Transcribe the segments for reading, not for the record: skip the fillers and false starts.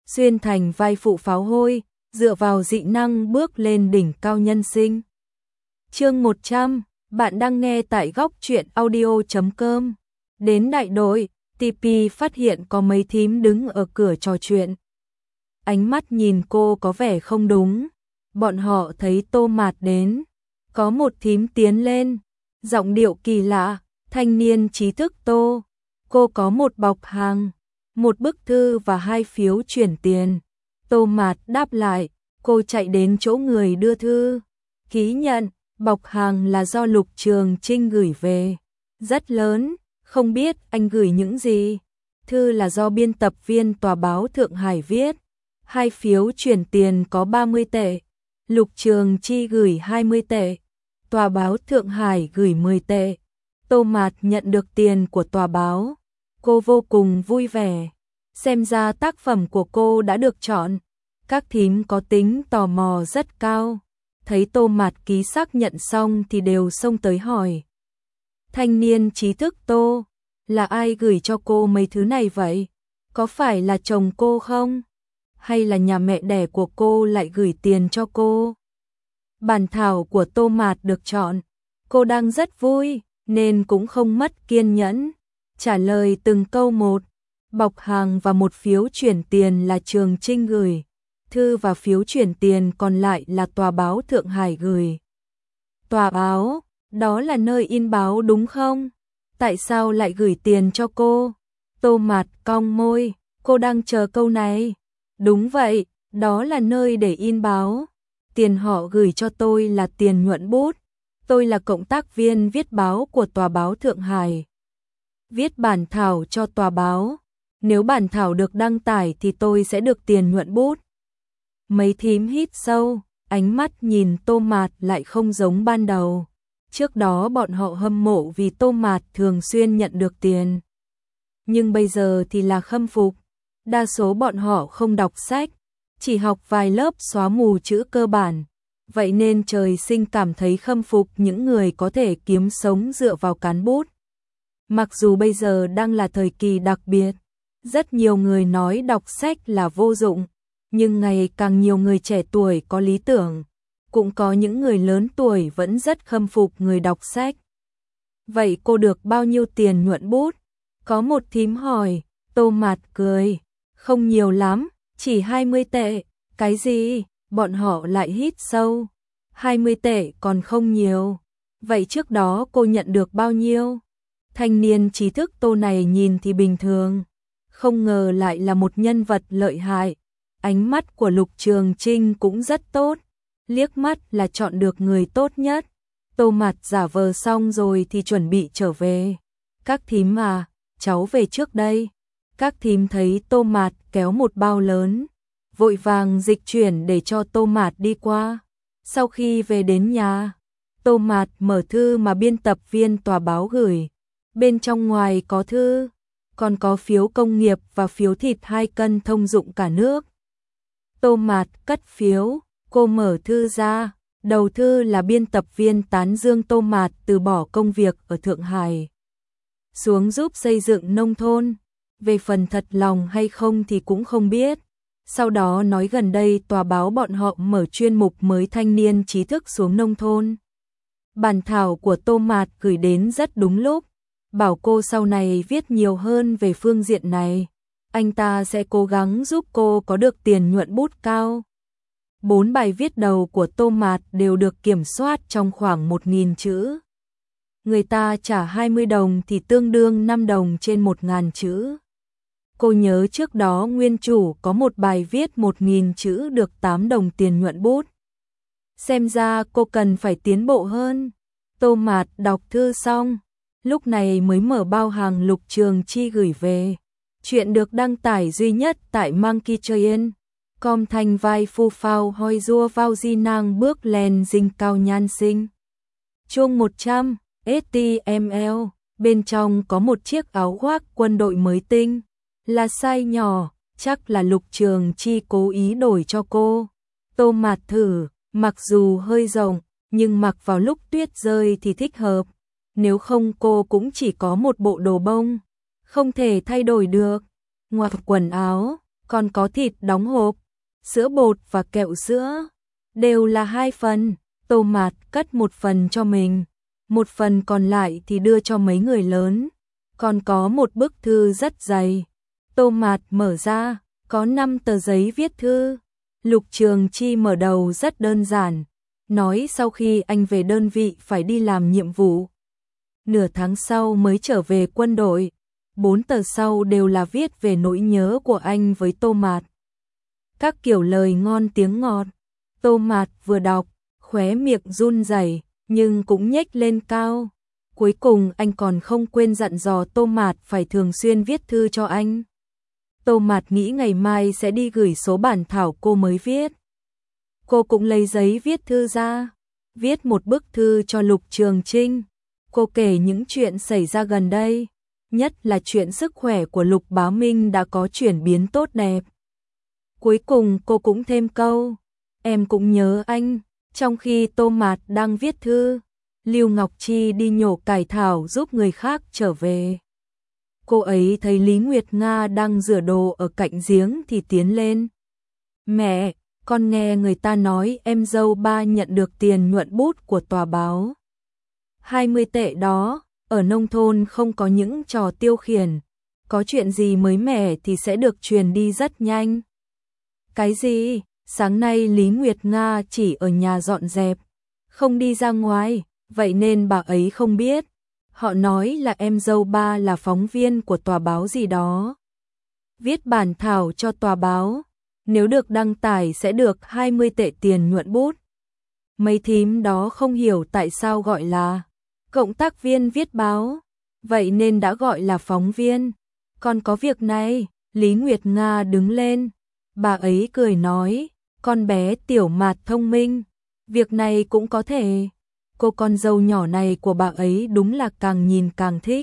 xuyên thành vai phụ pháo hôi, dựa vào dị năng bước lên đỉnh cao nhân sinh. Chương 100, bạn đang nghe tại góc truyện audio.com. Đến đại đội, TP phát hiện có mấy thím đứng ở cửa trò chuyện. Ánh mắt nhìn cô có vẻ không đúng. Bọn họ thấy Tô Mạt đến. Có một thím tiến lên, giọng điệu kỳ lạ, thanh niên trí thức Tô. Cô có một bọc hàng, một bức thư và 2 phiếu chuyển tiền. Tô Mạt đáp lại, cô chạy đến chỗ người đưa thư. Ký nhận, bọc hàng là do Lục Trường Trinh gửi về. Rất lớn, không biết anh gửi những gì. Thư là do biên tập viên tòa báo Thượng Hải viết. 2 phiếu chuyển tiền có 30 tệ. Lục Trường Chi gửi 20 tệ. Tòa báo Thượng Hải gửi 10 tệ. Tô Mạt nhận được tiền của tòa báo. Cô vô cùng vui vẻ. Xem ra tác phẩm của cô đã được chọn. Các thím có tính tò mò rất cao. Thấy Tô Mạt ký xác nhận xong thì đều xông tới hỏi. Thanh niên trí thức Tô, là ai gửi cho cô mấy thứ này vậy? Có phải là chồng cô không? Hay là nhà mẹ đẻ của cô lại gửi tiền cho cô? Bản thảo của Tô Mạt được chọn. Cô đang rất vui, nên cũng không mất kiên nhẫn. Trả lời từng câu một. Bọc hàng và 1 phiếu chuyển tiền là Trường Trinh gửi. Thư và phiếu chuyển tiền còn lại là tòa báo Thượng Hải gửi. Tòa báo, đó là nơi in báo đúng không? Tại sao lại gửi tiền cho cô? Tô Mạt cong môi, cô đang chờ câu này. Đúng vậy, đó là nơi để in báo. Tiền họ gửi cho tôi là tiền nhuận bút. Tôi là cộng tác viên viết báo của tòa báo Thượng Hải. Viết bản thảo cho tòa báo. Nếu bản thảo được đăng tải thì tôi sẽ được tiền nhuận bút. Mấy thím hít sâu, ánh mắt nhìn Tô Mạt lại không giống ban đầu. Trước đó bọn họ hâm mộ vì Tô Mạt thường xuyên nhận được tiền. Nhưng bây giờ thì là khâm phục. Đa số bọn họ không đọc sách, chỉ học vài lớp xóa mù chữ cơ bản. Vậy nên trời sinh cảm thấy khâm phục những người có thể kiếm sống dựa vào cán bút. Mặc dù bây giờ đang là thời kỳ đặc biệt, rất nhiều người nói đọc sách là vô dụng, nhưng ngày càng nhiều người trẻ tuổi có lý tưởng, cũng có những người lớn tuổi vẫn rất khâm phục người đọc sách. Vậy cô được bao nhiêu tiền nhuận bút? Có một thím hỏi. Tô Mạt cười. Không nhiều lắm, chỉ 20 tệ. Cái gì? Bọn họ lại hít sâu. 20 tệ còn không nhiều. Vậy trước đó cô nhận được bao nhiêu? Thanh niên trí thức Tô này nhìn thì bình thường. Không ngờ lại là một nhân vật lợi hại. Ánh mắt của Lục Trường Trinh cũng rất tốt. Liếc mắt là chọn được người tốt nhất. Tô Mạt giả vờ xong rồi thì chuẩn bị trở về. Các thím à, cháu về trước đây. Các thím thấy Tô Mạt kéo một bao lớn, vội vàng dịch chuyển để cho Tô Mạt đi qua. Sau khi về đến nhà, Tô Mạt mở thư mà biên tập viên tòa báo gửi. Bên trong ngoài có thư, còn có phiếu công nghiệp và phiếu thịt 2 cân thông dụng cả nước. Tô Mạt cất phiếu, cô mở thư ra. Đầu thư là biên tập viên tán dương Tô Mạt từ bỏ công việc ở Thượng Hải xuống giúp xây dựng nông thôn. Về phần thật lòng hay không thì cũng không biết. Sau đó nói gần đây tòa báo bọn họ mở chuyên mục mới thanh niên trí thức xuống nông thôn. Bản thảo của Tô Mạt gửi đến rất đúng lúc, bảo cô sau này viết nhiều hơn về phương diện này. Anh ta sẽ cố gắng giúp cô có được tiền nhuận bút cao. 4 bài viết đầu của Tô Mạt đều được kiểm soát trong khoảng 1.000 chữ. Người ta trả 20 đồng thì tương đương 5 đồng trên 1.000 chữ. Cô nhớ trước đó nguyên chủ có một bài viết 1.000 chữ được 8 đồng tiền nhuận bút. Xem ra cô cần phải tiến bộ hơn. Tô Mạt đọc thư xong, lúc này mới mở bao hàng Lục Trường Chi gửi về. Chuyện được đăng tải duy nhất tại Monkey Train. Com thành vai phu phao hoi rua vào di nàng bước lên dinh cao nhan sinh. Chương 100, HTML. Bên trong có một chiếc áo khoác quân đội mới tinh. Là size nhỏ, chắc là Lục Trường Chi cố ý đổi cho cô. Tô Mạt thử, mặc dù hơi rộng, nhưng mặc vào lúc tuyết rơi thì thích hợp. Nếu không cô cũng chỉ có một bộ đồ bông, không thể thay đổi được. Ngoặt quần áo, còn có thịt đóng hộp, sữa bột và kẹo sữa, đều là 2 phần. Tô Mạt cất một phần cho mình, một phần còn lại thì đưa cho mấy người lớn. Còn có một bức thư rất dày. Tô Mạt mở ra, có 5 tờ giấy viết thư. Lục Trường Chi mở đầu rất đơn giản, nói sau khi anh về đơn vị phải đi làm nhiệm vụ. Nửa tháng sau mới trở về quân đội. 4 tờ sau đều là viết về nỗi nhớ của anh với Tô Mạt. Các kiểu lời ngon tiếng ngọt. Tô Mạt vừa đọc, khóe miệng run rẩy, nhưng cũng nhếch lên cao. Cuối cùng anh còn không quên dặn dò Tô Mạt phải thường xuyên viết thư cho anh. Tô Mạt nghĩ ngày mai sẽ đi gửi số bản thảo cô mới viết. Cô cũng lấy giấy viết thư ra, viết một bức thư cho Lục Trường Trinh. Cô kể những chuyện xảy ra gần đây, nhất là chuyện sức khỏe của Lục Bá Minh đã có chuyển biến tốt đẹp. Cuối cùng cô cũng thêm câu, em cũng nhớ anh. Trong khi Tô Mạt đang viết thư, Lưu Ngọc Chi đi nhổ cải thảo giúp người khác trở về. Cô ấy thấy Lý Nguyệt Nga đang rửa đồ ở cạnh giếng thì tiến lên. Mẹ, con nghe người ta nói em dâu ba nhận được tiền nhuận bút của tòa báo. 20 tệ đó, ở nông thôn không có những trò tiêu khiển. Có chuyện gì mới mẻ thì sẽ được truyền đi rất nhanh. Cái gì? Sáng nay Lý Nguyệt Nga chỉ ở nhà dọn dẹp, không đi ra ngoài, vậy nên bà ấy không biết. Họ nói là em dâu ba là phóng viên của tòa báo gì đó. Viết bản thảo cho tòa báo, nếu được đăng tải sẽ được 20 tệ tiền nhuận bút. Mấy thím đó không hiểu tại sao gọi là cộng tác viên viết báo, vậy nên đã gọi là phóng viên. Còn có việc này, Lý Nguyệt Nga đứng lên, bà ấy cười nói, con bé Tiểu Mạt thông minh, việc này cũng có thể. Cô con dâu nhỏ này của bà ấy đúng là càng nhìn càng thích.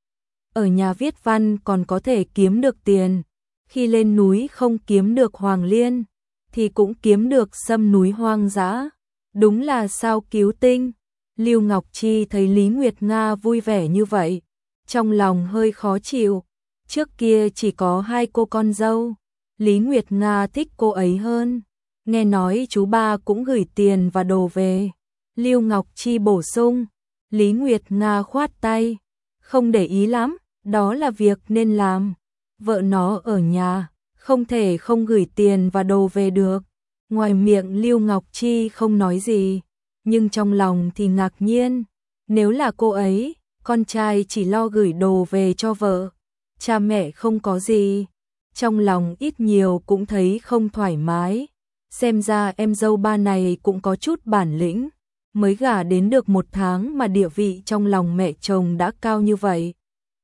Ở nhà viết văn còn có thể kiếm được tiền, khi lên núi không kiếm được hoàng liên, thì cũng kiếm được sâm núi hoang dã. Đúng là sao cứu tinh. Lưu Ngọc Chi thấy Lý Nguyệt Nga vui vẻ như vậy, trong lòng hơi khó chịu. Trước kia chỉ có 2 cô con dâu, Lý Nguyệt Nga thích cô ấy hơn. Nghe nói chú ba cũng gửi tiền và đồ về. Lưu Ngọc Chi bổ sung, Lý Nguyệt Nga khoát tay, không để ý lắm, đó là việc nên làm. Vợ nó ở nhà, không thể không gửi tiền và đồ về được. Ngoài miệng Lưu Ngọc Chi không nói gì, nhưng trong lòng thì ngạc nhiên. Nếu là cô ấy, con trai chỉ lo gửi đồ về cho vợ, cha mẹ không có gì, trong lòng ít nhiều cũng thấy không thoải mái. Xem ra em dâu ba này cũng có chút bản lĩnh, mới gả đến được 1 tháng mà địa vị trong lòng mẹ chồng đã cao như vậy.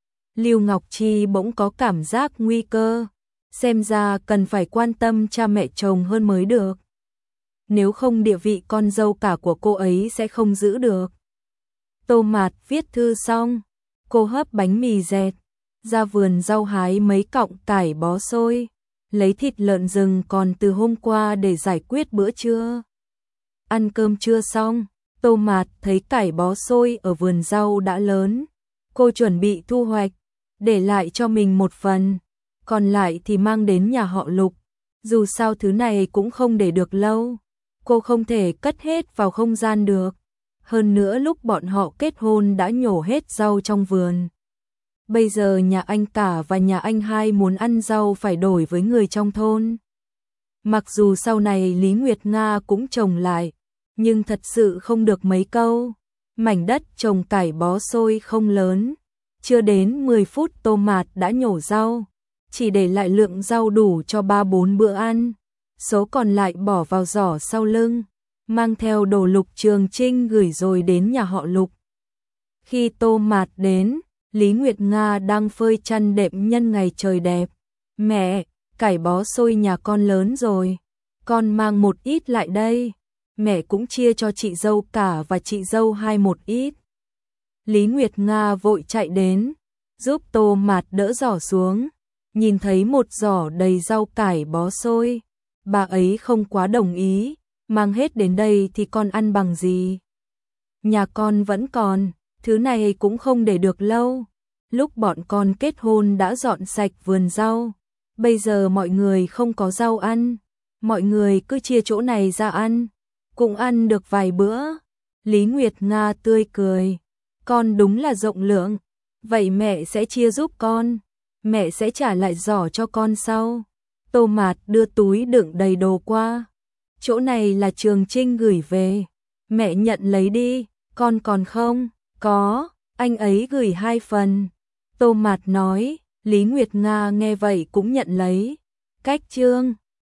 Lưu Ngọc Chi bỗng có cảm giác nguy cơ, xem ra cần phải quan tâm cha mẹ chồng hơn mới được. Nếu không địa vị con dâu cả của cô ấy sẽ không giữ được. Tô Mạt viết thư xong, cô hấp bánh mì dẹt, ra vườn rau hái mấy cọng cải bó xôi, lấy thịt lợn rừng còn từ hôm qua để giải quyết bữa trưa. Ăn cơm trưa xong, Tô Mạt thấy cải bó xôi ở vườn rau đã lớn, cô chuẩn bị thu hoạch, để lại cho mình một phần, còn lại thì mang đến nhà họ Lục. Dù sao thứ này cũng không để được lâu, cô không thể cất hết vào không gian được. Hơn nữa lúc bọn họ kết hôn đã nhổ hết rau trong vườn. Bây giờ nhà anh cả và nhà anh hai muốn ăn rau phải đổi với người trong thôn. Mặc dù sau này Lý Nguyệt Nga cũng trồng lại, nhưng thật sự không được mấy câu. Mảnh đất trồng cải bó xôi không lớn, chưa đến 10 phút Tô Mạt đã nhổ rau, chỉ để lại lượng rau đủ cho 3-4 bữa ăn. Số còn lại bỏ vào giỏ sau lưng, mang theo đồ Lục Trường Trinh gửi rồi đến nhà họ Lục. Khi Tô Mạt đến, Lý Nguyệt Nga đang phơi chăn đệm nhân ngày trời đẹp. Mẹ, cải bó xôi nhà con lớn rồi, con mang một ít lại đây. Mẹ cũng chia cho chị dâu cả và chị dâu hai một ít. Lý Nguyệt Nga vội chạy đến, giúp Tô Mạt đỡ giỏ xuống, nhìn thấy một giỏ đầy rau cải bó xôi. Bà ấy không quá đồng ý, mang hết đến đây thì con ăn bằng gì? Nhà con vẫn còn, thứ này cũng không để được lâu. Lúc bọn con kết hôn đã dọn sạch vườn rau, bây giờ mọi người không có rau ăn, mọi người cứ chia chỗ này ra ăn, cũng ăn được vài bữa. Lý Nguyệt Nga tươi cười, con đúng là rộng lượng, vậy mẹ sẽ chia giúp con, mẹ sẽ trả lại giỏ cho con sau. Tô Mạt đưa túi đựng đầy đồ qua, chỗ này là Trường Trinh gửi về, mẹ nhận lấy đi, con còn không? Có, anh ấy gửi 2 phần. Tô Mạt nói, Lý Nguyệt Nga nghe vậy cũng nhận lấy. Cách chương